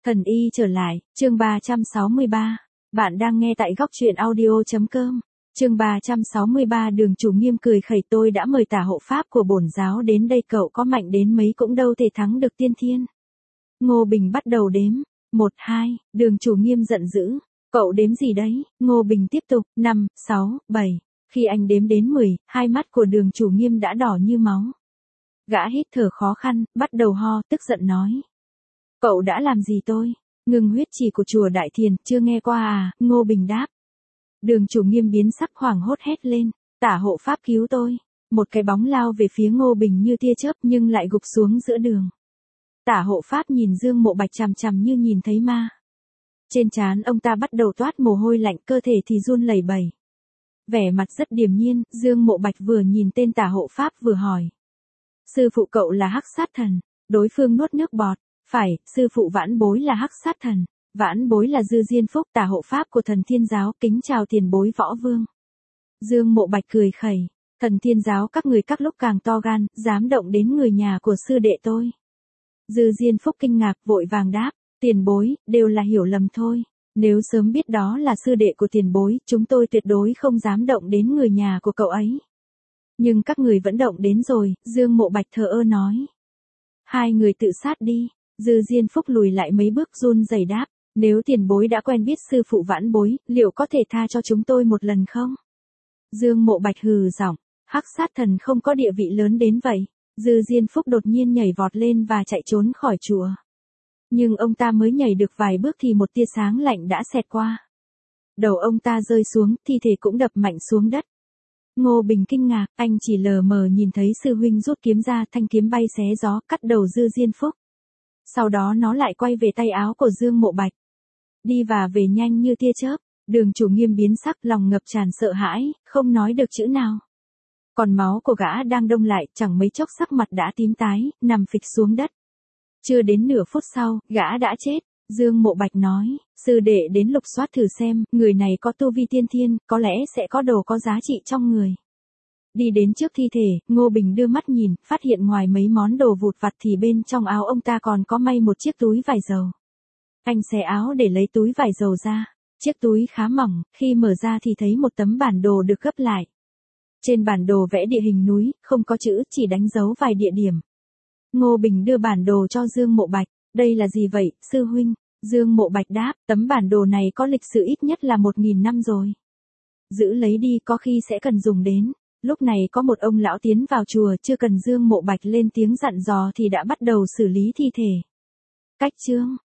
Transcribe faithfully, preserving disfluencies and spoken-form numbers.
Thần y trở lại, chương ba trăm sáu mươi ba. Bạn đang nghe tại góc truyện audio.com. Chương ba trăm sáu mươi ba. Đường Chủ Nghiêm cười khẩy, tôi đã mời tả hộ pháp của bổn giáo đến đây, cậu có mạnh đến mấy cũng đâu thể thắng được tiên thiên. Ngô Bình bắt đầu đếm. Một, hai, Đường Chủ Nghiêm giận dữ. Cậu đếm gì đấy? Ngô Bình tiếp tục. Năm, sáu, bảy. Khi anh đếm đến mười, hai mắt của Đường Chủ Nghiêm đã đỏ như máu. Gã hít thở khó khăn, bắt đầu ho, tức giận nói. Cậu đã làm gì tôi? Ngưng huyết chỉ của chùa Đại Thiền, chưa nghe qua à? Ngô Bình đáp. Đường Chủ Nghiêm biến sắc, hoảng hốt hét lên. Tả hộ pháp cứu tôi. Một cái bóng lao về phía Ngô Bình như tia chớp nhưng lại gục xuống giữa đường. Tả hộ pháp nhìn Dương Mộ Bạch chằm chằm như nhìn thấy ma. Trên trán ông ta bắt đầu toát mồ hôi lạnh, cơ thể thì run lẩy bẩy. Vẻ mặt rất điềm nhiên, Dương Mộ Bạch vừa nhìn tên tả hộ pháp vừa hỏi. Sư phụ cậu là Hắc Sát Thần. Đối phương nuốt nước bọt. Phải, sư phụ Vãn Bối là Hắc Sát Thần. Vãn Bối là Dư Diên Phúc, tả hộ pháp của Thần Thiên Giáo, kính chào tiền bối Võ Vương. Dương Mộ Bạch cười khẩy. Thần Thiên Giáo các người các lúc càng to gan, dám động đến người nhà của sư đệ tôi. Dư Diên Phúc kinh ngạc, vội vàng đáp. Tiền bối, đều là hiểu lầm thôi. Nếu sớm biết đó là sư đệ của tiền bối, chúng tôi tuyệt đối không dám động đến người nhà của cậu ấy. Nhưng các người vẫn động đến rồi, Dương Mộ Bạch thờ ơ nói. Hai người tự sát đi. Dư Diên Phúc lùi lại mấy bước run rẩy đáp. Nếu tiền bối đã quen biết sư phụ Vãn Bối, liệu có thể tha cho chúng tôi một lần không? Dương Mộ Bạch hừ giọng. Hắc Sát Thần không có địa vị lớn đến vậy. Dư Diên Phúc đột nhiên nhảy vọt lên và chạy trốn khỏi chùa. Nhưng ông ta mới nhảy được vài bước thì một tia sáng lạnh đã xẹt qua. Đầu ông ta rơi xuống, thi thể cũng đập mạnh xuống đất. Ngô Bình kinh ngạc, anh chỉ lờ mờ nhìn thấy sư huynh rút kiếm ra, thanh kiếm bay xé gió, cắt đầu Dư Diên Phúc. Sau đó nó lại quay về tay áo của Dương Mộ Bạch. Đi và về nhanh như tia chớp. Đường Chủ Nghiêm biến sắc, lòng ngập tràn sợ hãi, không nói được chữ nào. Còn máu của gã đang đông lại, chẳng mấy chốc sắc mặt đã tím tái, nằm phịch xuống đất. Chưa đến nửa phút sau, gã đã chết. Dương Mộ Bạch nói, sư đệ đến lục soát thử xem, người này có tu vi tiên thiên, có lẽ sẽ có đồ có giá trị trong người. Đi đến trước thi thể, Ngô Bình đưa mắt nhìn, phát hiện ngoài mấy món đồ vụt vặt thì bên trong áo ông ta còn có may một chiếc túi vải dầu. Anh xé áo để lấy túi vải dầu ra. Chiếc túi khá mỏng, khi mở ra thì thấy một tấm bản đồ được gấp lại. Trên bản đồ vẽ địa hình núi, không có chữ, chỉ đánh dấu vài địa điểm. Ngô Bình đưa bản đồ cho Dương Mộ Bạch. Đây là gì vậy, sư huynh? Dương Mộ Bạch đáp, tấm bản đồ này có lịch sử ít nhất là một nghìn năm rồi. Giữ lấy đi, có khi sẽ cần dùng đến. Lúc này có một ông lão tiến vào chùa, chưa cần Dương Mộ Bạch lên tiếng dặn dò thì đã bắt đầu xử lý thi thể. Cách chương